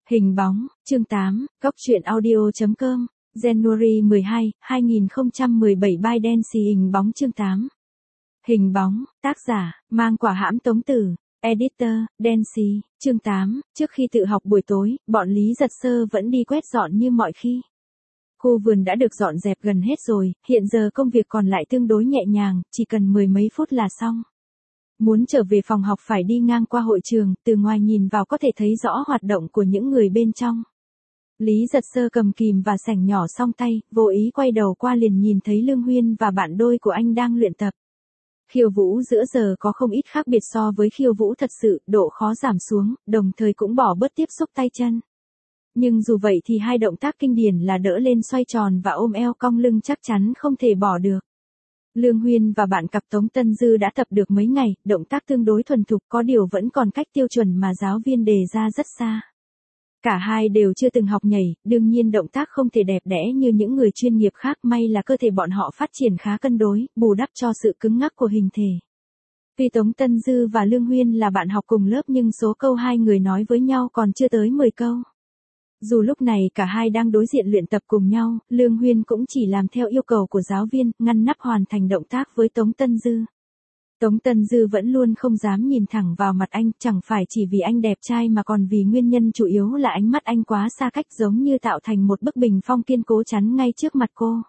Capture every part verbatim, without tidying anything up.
Hình bóng, chương tám, góc truyện audio chấm com, January mười hai, hai nghìn không trăm mười bảy Binance hình bóng chương tám. Hình bóng, tác giả, mang quả hãm Tống Tử, editor, Dancy, chương tám, trước khi tự học buổi tối, bọn Lý Giật Sơ vẫn đi quét dọn như mọi khi. Khu vườn đã được dọn dẹp gần hết rồi, hiện giờ công việc còn lại tương đối nhẹ nhàng, chỉ cần mười mấy phút là xong. Muốn trở về phòng học phải đi ngang qua hội trường, từ ngoài nhìn vào có thể thấy rõ hoạt động của những người bên trong. Lý Giật Sơ cầm kìm và sành nhỏ song tay, vô ý quay đầu qua liền nhìn thấy Lương Huyên và bạn đôi của anh đang luyện tập. Khiêu vũ giữa giờ có không ít khác biệt so với khiêu vũ thật sự, độ khó giảm xuống, đồng thời cũng bỏ bớt tiếp xúc tay chân. Nhưng dù vậy thì hai động tác kinh điển là đỡ lên xoay tròn và ôm eo cong lưng chắc chắn không thể bỏ được. Lương Huyên và bạn cặp Tống Tân Dư đã tập được mấy ngày, động tác tương đối thuần thục, có điều vẫn còn cách tiêu chuẩn mà giáo viên đề ra rất xa. Cả hai đều chưa từng học nhảy, đương nhiên động tác không thể đẹp đẽ như những người chuyên nghiệp khác, may là cơ thể bọn họ phát triển khá cân đối, bù đắp cho sự cứng ngắc của hình thể. Tuy Tống Tân Dư và Lương Huyên là bạn học cùng lớp nhưng số câu hai người nói với nhau còn chưa tới mười câu. Dù lúc này cả hai đang đối diện luyện tập cùng nhau, Lương Huyên cũng chỉ làm theo yêu cầu của giáo viên, ngăn nắp hoàn thành động tác với Tống Tân Dư. Tống Tân Dư vẫn luôn không dám nhìn thẳng vào mặt anh, chẳng phải chỉ vì anh đẹp trai mà còn vì nguyên nhân chủ yếu là ánh mắt anh quá xa cách, giống như tạo thành một bức bình phong kiên cố chắn ngay trước mặt cô.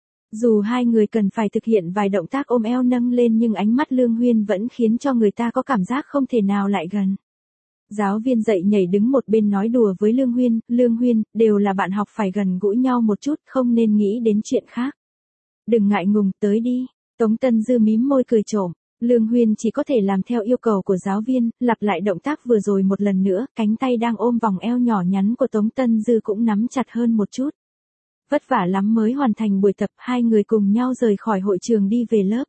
Dù hai người cần phải thực hiện vài động tác ôm eo nâng lên nhưng ánh mắt Lương Huyên vẫn khiến cho người ta có cảm giác không thể nào lại gần. Giáo viên dạy nhảy đứng một bên nói đùa với Lương Huyên, Lương Huyên, đều là bạn học phải gần gũi nhau một chút, không nên nghĩ đến chuyện khác. Đừng ngại ngùng, tới đi. Tống Tân Dư mím môi cười trộm. Lương Huyên chỉ có thể làm theo yêu cầu của giáo viên, lặp lại động tác vừa rồi một lần nữa, cánh tay đang ôm vòng eo nhỏ nhắn của Tống Tân Dư cũng nắm chặt hơn một chút. Vất vả lắm mới hoàn thành buổi tập, hai người cùng nhau rời khỏi hội trường đi về lớp.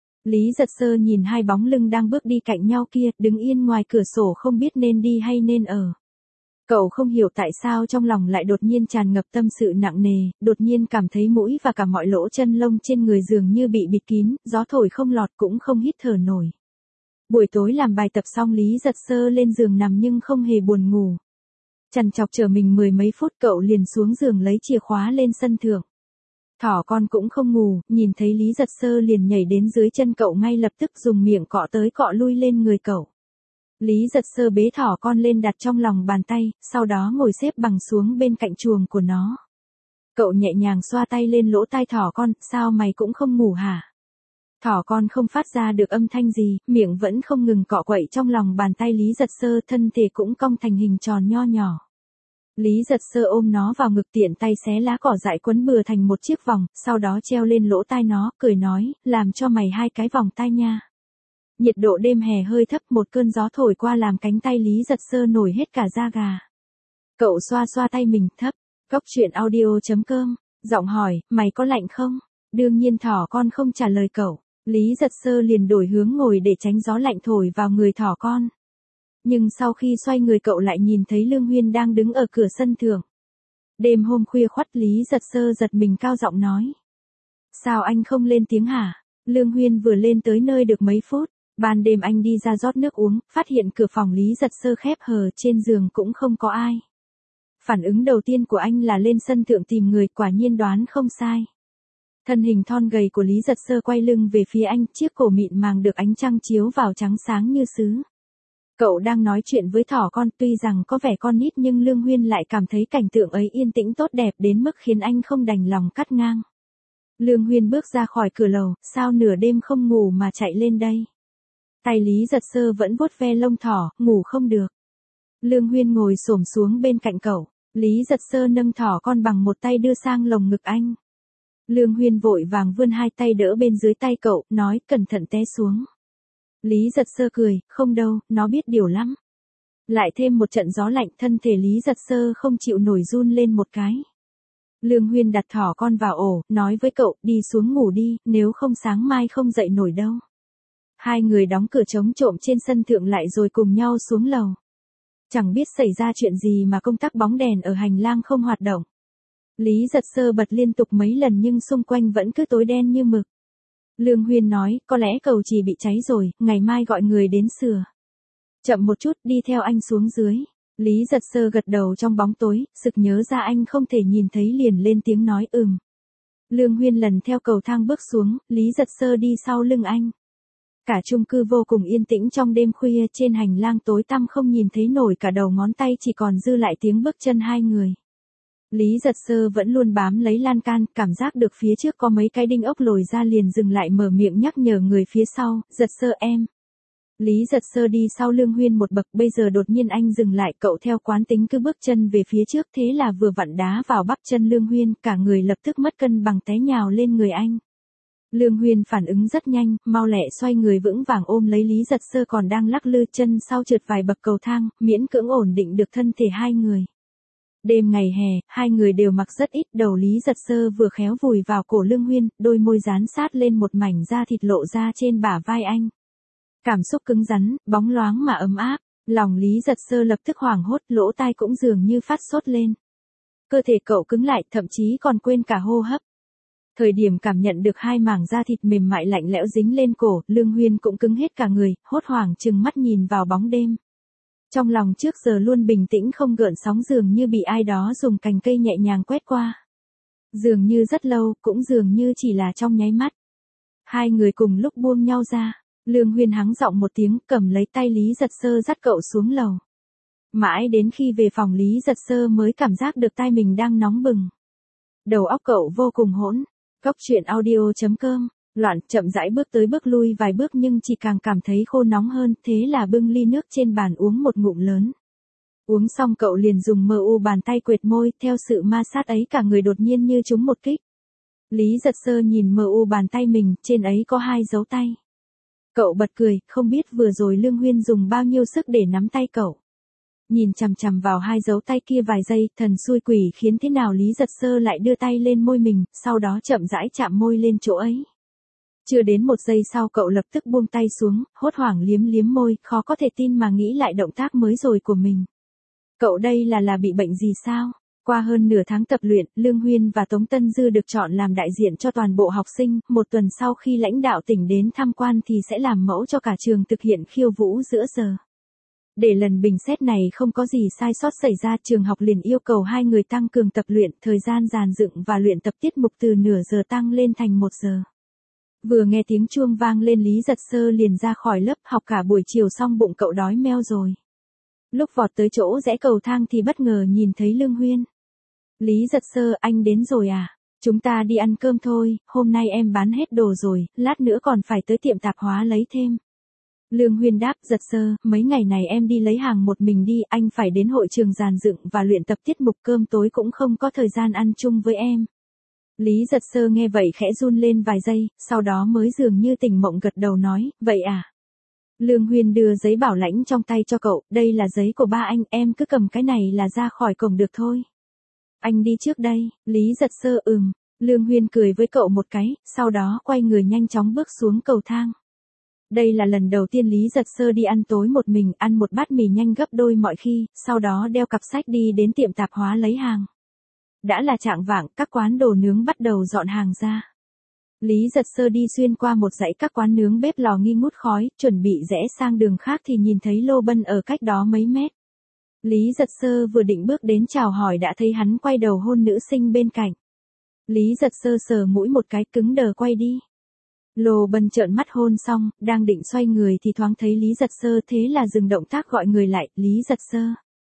Lý Giật Sơ nhìn hai bóng lưng đang bước đi cạnh nhau kia, đứng yên ngoài cửa sổ không biết nên đi hay nên ở. Cậu không hiểu tại sao trong lòng lại đột nhiên tràn ngập tâm sự nặng nề, đột nhiên cảm thấy mũi và cả mọi lỗ chân lông trên người dường như bị bịt kín, gió thổi không lọt cũng không hít thở nổi. Buổi tối làm bài tập xong Lý Giật Sơ lên giường nằm nhưng không hề buồn ngủ. Trằn trọc chờ mình mười mấy phút cậu liền xuống giường lấy chìa khóa lên sân thượng. Thỏ con cũng không ngủ, nhìn thấy Lý Giật Sơ liền nhảy đến dưới chân cậu ngay lập tức dùng miệng cọ tới cọ lui lên người cậu. Lý Giật Sơ bế thỏ con lên đặt trong lòng bàn tay, sau đó ngồi xếp bằng xuống bên cạnh chuồng của nó. Cậu nhẹ nhàng xoa tay lên lỗ tai thỏ con, sao mày cũng không ngủ hả? Thỏ con không phát ra được âm thanh gì, miệng vẫn không ngừng cọ quậy trong lòng bàn tay Lý Giật Sơ, thân thể cũng cong thành hình tròn nho nhỏ. Lý Giật Sơ ôm nó vào ngực tiện tay xé lá cỏ dại quấn bừa thành một chiếc vòng, sau đó treo lên lỗ tai nó, cười nói, làm cho mày hai cái vòng tai nha. Nhiệt độ đêm hè hơi thấp, một cơn gió thổi qua làm cánh tay Lý Giật Sơ nổi hết cả da gà. Cậu xoa xoa tay mình, thấp, góc truyện audio chấm com, giọng hỏi, mày có lạnh không? Đương nhiên thỏ con không trả lời cậu, Lý Giật Sơ liền đổi hướng ngồi để tránh gió lạnh thổi vào người thỏ con. Nhưng sau khi xoay người cậu lại nhìn thấy Lương Huyên đang đứng ở cửa sân thượng. Đêm hôm khuya khoắt Lý Giật Sơ giật mình cao giọng nói. Sao anh không lên tiếng hả? Lương Huyên vừa lên tới nơi được mấy phút, ban đêm anh đi ra rót nước uống, phát hiện cửa phòng Lý Giật Sơ khép hờ, trên giường cũng không có ai. Phản ứng đầu tiên của anh là lên sân thượng tìm người, quả nhiên đoán không sai. Thân hình thon gầy của Lý Giật Sơ quay lưng về phía anh, chiếc cổ mịn màng được ánh trăng chiếu vào trắng sáng như sứ. Cậu đang nói chuyện với thỏ con, tuy rằng có vẻ con nít nhưng Lương Huyên lại cảm thấy cảnh tượng ấy yên tĩnh tốt đẹp đến mức khiến anh không đành lòng cắt ngang. Lương Huyên bước ra khỏi cửa lầu, sao nửa đêm không ngủ mà chạy lên đây? Tay Lý Giật Sơ vẫn vuốt ve lông thỏ, ngủ không được. Lương Huyên ngồi xổm xuống bên cạnh cậu, Lý Giật Sơ nâng thỏ con bằng một tay đưa sang lồng ngực anh. Lương Huyên vội vàng vươn hai tay đỡ bên dưới tay cậu, nói cẩn thận té xuống. Lý Giật Sơ cười, không đâu, nó biết điều lắm. Lại thêm một trận gió lạnh, thân thể Lý Giật Sơ không chịu nổi run lên một cái. Lương Huyên đặt thỏ con vào ổ, nói với cậu, đi xuống ngủ đi, nếu không sáng mai không dậy nổi đâu. Hai người đóng cửa trống trộm trên sân thượng lại rồi cùng nhau xuống lầu. Chẳng biết xảy ra chuyện gì mà công tắc bóng đèn ở hành lang không hoạt động. Lý Giật Sơ bật liên tục mấy lần nhưng xung quanh vẫn cứ tối đen như mực. Lương Huyên nói, có lẽ cầu chỉ bị cháy rồi, ngày mai gọi người đến sửa. Chậm một chút, đi theo anh xuống dưới. Lý Giật Sơ gật đầu trong bóng tối, sực nhớ ra anh không thể nhìn thấy liền lên tiếng nói ừm. Lương Huyên lần theo cầu thang bước xuống, Lý Giật Sơ đi sau lưng anh. Cả chung cư vô cùng yên tĩnh trong đêm khuya, trên hành lang tối tăm không nhìn thấy nổi cả đầu ngón tay, chỉ còn dư lại tiếng bước chân hai người. Lý Giật Sơ vẫn luôn bám lấy lan can, cảm giác được phía trước có mấy cái đinh ốc lồi ra liền dừng lại mở miệng nhắc nhở người phía sau, Giật Sơ em. Lý Giật Sơ đi sau Lương Huyên một bậc, bây giờ đột nhiên anh dừng lại, cậu theo quán tính cứ bước chân về phía trước, thế là vừa vặn đá vào bắp chân Lương Huyên, cả người lập tức mất cân bằng té nhào lên người anh. Lương Huyên phản ứng rất nhanh, mau lẹ xoay người vững vàng ôm lấy Lý Giật Sơ còn đang lắc lư, chân sau trượt vài bậc cầu thang, miễn cưỡng ổn định được thân thể hai người. Đêm ngày hè, hai người đều mặc rất ít, đầu Lý Giật Sơ vừa khéo vùi vào cổ Lương Huyên, đôi môi dán sát lên một mảnh da thịt lộ ra trên bả vai anh. Cảm xúc cứng rắn, bóng loáng mà ấm áp, lòng Lý Giật Sơ lập tức hoảng hốt, lỗ tai cũng dường như phát sốt lên. Cơ thể cậu cứng lại, thậm chí còn quên cả hô hấp. Thời điểm cảm nhận được hai mảng da thịt mềm mại lạnh lẽo dính lên cổ, Lương Huyên cũng cứng hết cả người, hốt hoảng trừng mắt nhìn vào bóng đêm. Trong lòng trước giờ luôn bình tĩnh không gợn sóng dường như bị ai đó dùng cành cây nhẹ nhàng quét qua. Dường như rất lâu, cũng dường như chỉ là trong nháy mắt. Hai người cùng lúc buông nhau ra, Lương Huyên hắng giọng một tiếng, cầm lấy tay Lý Giật Sơ dắt cậu xuống lầu. Mãi đến khi về phòng Lý Giật Sơ mới cảm giác được tai mình đang nóng bừng. Đầu óc cậu vô cùng hỗn. Cóc truyện audio chấm com, loạn chậm rãi bước tới bước lui vài bước nhưng chỉ càng cảm thấy khô nóng hơn, thế là bưng ly nước trên bàn uống một ngụm lớn. Uống xong cậu liền dùng mờ u bàn tay quệt môi, theo sự ma sát ấy cả người đột nhiên như trúng một kích. Lý Giật Sơ nhìn mờ u bàn tay mình, trên ấy có hai dấu tay. Cậu bật cười, không biết vừa rồi Lương Huyên dùng bao nhiêu sức để nắm tay cậu. Nhìn chằm chằm vào hai dấu tay kia vài giây, thần xui quỷ khiến thế nào Lý Giật Sơ lại đưa tay lên môi mình, sau đó chậm rãi chạm môi lên chỗ ấy. Chưa đến một giây sau cậu lập tức buông tay xuống, hốt hoảng liếm liếm môi, khó có thể tin mà nghĩ lại động tác mới rồi của mình. Cậu đây là là bị bệnh gì sao? Qua hơn nửa tháng tập luyện, Lương Huyên và Tống Tân Dư được chọn làm đại diện cho toàn bộ học sinh, một tuần sau khi lãnh đạo tỉnh đến tham quan thì sẽ làm mẫu cho cả trường thực hiện khiêu vũ giữa giờ. Để lần bình xét này không có gì sai sót xảy ra, trường học liền yêu cầu hai người tăng cường tập luyện, thời gian dàn dựng và luyện tập tiết mục từ nửa giờ tăng lên thành một giờ. Vừa nghe tiếng chuông vang lên Lý Giật Sơ liền ra khỏi lớp, học cả buổi chiều xong bụng cậu đói meo rồi. Lúc vọt tới chỗ rẽ cầu thang thì bất ngờ nhìn thấy Lương Huyên. Lý Giật Sơ, anh đến rồi à? Chúng ta đi ăn cơm thôi, hôm nay em bán hết đồ rồi, lát nữa còn phải tới tiệm tạp hóa lấy thêm. Lương Huyên đáp, Giật Sơ, mấy ngày này em đi lấy hàng một mình đi, anh phải đến hội trường dàn dựng và luyện tập tiết mục, cơm tối cũng không có thời gian ăn chung với em. Lý Giật Sơ nghe vậy khẽ run lên vài giây, sau đó mới dường như tỉnh mộng gật đầu nói, vậy à? Lương Huyên đưa giấy bảo lãnh trong tay cho cậu, đây là giấy của ba anh, em cứ cầm cái này là ra khỏi cổng được thôi. Anh đi trước đây, Lý Giật Sơ ừm, Lương Huyên cười với cậu một cái, sau đó quay người nhanh chóng bước xuống cầu thang. Đây là lần đầu tiên Lý Giật Sơ đi ăn tối một mình, ăn một bát mì nhanh gấp đôi mọi khi, sau đó đeo cặp sách đi đến tiệm tạp hóa lấy hàng. Đã là chạng vạng, các quán đồ nướng bắt đầu dọn hàng ra. Lý Giật Sơ đi xuyên qua một dãy các quán nướng bếp lò nghi ngút khói, chuẩn bị rẽ sang đường khác thì nhìn thấy Lô Bân ở cách đó mấy mét. Lý Giật Sơ vừa định bước đến chào hỏi đã thấy hắn quay đầu hôn nữ sinh bên cạnh. Lý Giật Sơ sờ mũi một cái, cứng đờ quay đi. Lô Bân trợn mắt hôn xong, đang định xoay người thì thoáng thấy Lý Giật Sơ, thế là dừng động tác gọi người lại, Lý Giật Sơ.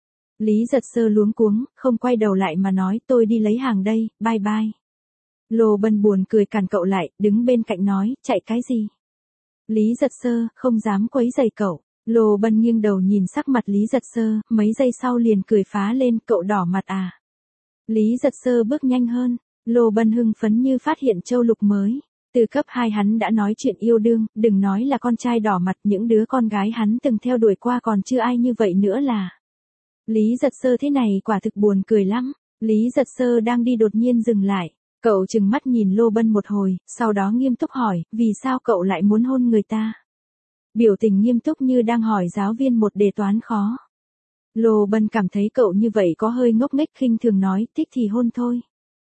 Lý Giật Sơ luống cuống, không quay đầu lại mà nói, tôi đi lấy hàng đây, bye bye. Lô Bân buồn cười cản cậu lại, đứng bên cạnh nói, chạy cái gì? Lý Giật Sơ, không dám quấy rầy cậu. Lô Bân nghiêng đầu nhìn sắc mặt Lý Giật Sơ, mấy giây sau liền cười phá lên, cậu đỏ mặt à? Lý Giật Sơ bước nhanh hơn, Lô Bân hưng phấn như phát hiện châu lục mới. Từ cấp hai hắn đã nói chuyện yêu đương, đừng nói là con trai đỏ mặt, những đứa con gái hắn từng theo đuổi qua còn chưa ai như vậy nữa là. Lý Giật Sơ thế này quả thực buồn cười lắm. Lý Giật Sơ đang đi đột nhiên dừng lại. Cậu trừng mắt nhìn Lô Bân một hồi, sau đó nghiêm túc hỏi, vì sao cậu lại muốn hôn người ta? Biểu tình nghiêm túc như đang hỏi giáo viên một đề toán khó. Lô Bân cảm thấy cậu như vậy có hơi ngốc nghếch, khinh thường nói, thích thì hôn thôi.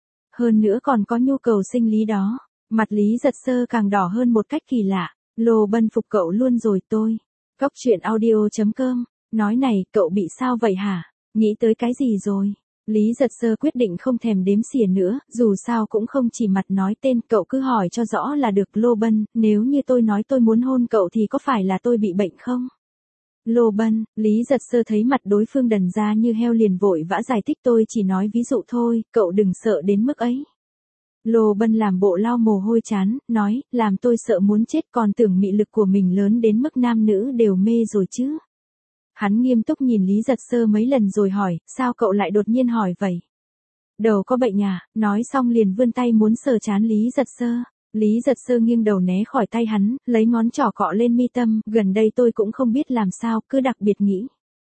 Hơn nữa còn có nhu cầu sinh lý đó. Mặt Lý Giật Sơ càng đỏ hơn một cách kỳ lạ. Lô Bân phục cậu luôn rồi tôi. Cóc truyện audio chấm com Nói này, cậu bị sao vậy hả? Nghĩ tới cái gì rồi? Lý Giật Sơ quyết định không thèm đếm xỉa nữa, dù sao cũng không chỉ mặt nói tên, cậu cứ hỏi cho rõ là được. Lô Bân, nếu như tôi nói tôi muốn hôn cậu thì có phải là tôi bị bệnh không? Lô Bân, Lý Giật Sơ thấy mặt đối phương đần ra như heo liền vội vã giải thích, tôi chỉ nói ví dụ thôi, cậu đừng sợ đến mức ấy. Lô Bân làm bộ lau mồ hôi chán, nói, làm tôi sợ muốn chết, còn tưởng mị lực của mình lớn đến mức nam nữ đều mê rồi chứ. Hắn nghiêm túc nhìn Lý Giật Sơ mấy lần rồi hỏi, sao cậu lại đột nhiên hỏi vậy? Đầu có bệnh à? Nói xong liền vươn tay muốn sờ trán Lý Giật Sơ. Lý Giật Sơ nghiêng đầu né khỏi tay hắn, lấy ngón trỏ cọ lên mi tâm, gần đây tôi cũng không biết làm sao, cứ đặc biệt nghĩ.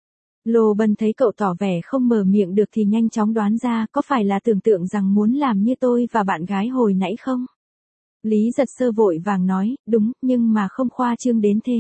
Lô Bân thấy cậu tỏ vẻ không mở miệng được thì nhanh chóng đoán ra, có phải là tưởng tượng rằng muốn làm như tôi và bạn gái hồi nãy không? Lý Giật Sơ vội vàng nói, đúng, nhưng mà không khoa trương đến thế.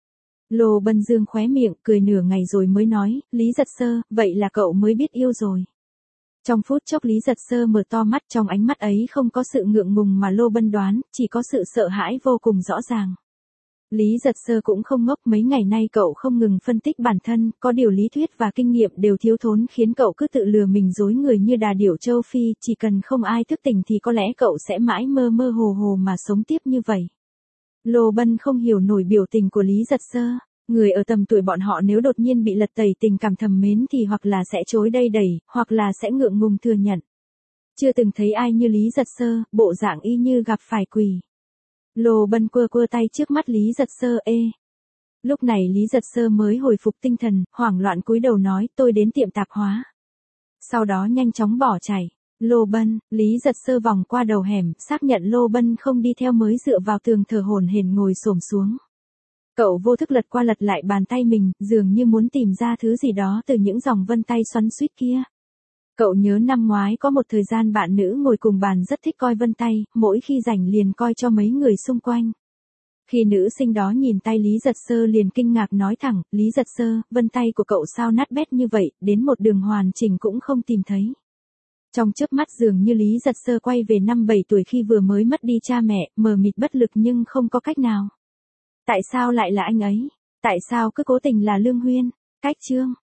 Lô Bân dương khóe miệng, cười nửa ngày rồi mới nói, Lý Giật Sơ, vậy là cậu mới biết yêu rồi. Trong phút chốc Lý Giật Sơ mở to mắt, trong ánh mắt ấy không có sự ngượng ngùng mà Lô Bân đoán, chỉ có sự sợ hãi vô cùng rõ ràng. Lý Giật Sơ cũng không ngốc, mấy ngày nay cậu không ngừng phân tích bản thân, có điều lý thuyết và kinh nghiệm đều thiếu thốn khiến cậu cứ tự lừa mình dối người như đà điểu châu Phi, chỉ cần không ai thức tỉnh thì có lẽ cậu sẽ mãi mơ mơ hồ hồ mà sống tiếp như vậy. Lô Bân không hiểu nổi biểu tình của Lý Giật Sơ. Người ở tầm tuổi bọn họ nếu đột nhiên bị lật tẩy tình cảm thầm mến thì hoặc là sẽ chối đây đẩy, hoặc là sẽ ngượng ngùng thừa nhận. Chưa từng thấy ai như Lý Giật Sơ, bộ dạng y như gặp phải quỷ. Lô Bân quơ quơ tay trước mắt Lý Giật Sơ, ê. Lúc này Lý Giật Sơ mới hồi phục tinh thần, hoảng loạn cúi đầu nói, tôi đến tiệm tạp hóa. Sau đó nhanh chóng bỏ chạy. Lô Bân, Lý Giật Sơ vòng qua đầu hẻm, xác nhận Lô Bân không đi theo mới dựa vào tường thở hổn hển ngồi xổm xuống. Cậu vô thức lật qua lật lại bàn tay mình, dường như muốn tìm ra thứ gì đó từ những dòng vân tay xoắn xuýt kia. Cậu nhớ năm ngoái có một thời gian bạn nữ ngồi cùng bàn rất thích coi vân tay, mỗi khi rảnh liền coi cho mấy người xung quanh. Khi nữ sinh đó nhìn tay Lý Giật Sơ liền kinh ngạc nói thẳng, Lý Giật Sơ, vân tay của cậu sao nát bét như vậy, đến một đường hoàn chỉnh cũng không tìm thấy. Trong chớp mắt dường như Lý Giật Sơ quay về năm bảy tuổi khi vừa mới mất đi cha mẹ, mờ mịt bất lực nhưng không có cách nào. Tại sao lại là anh ấy? Tại sao cứ cố tình là Lương Huyên? Cách chương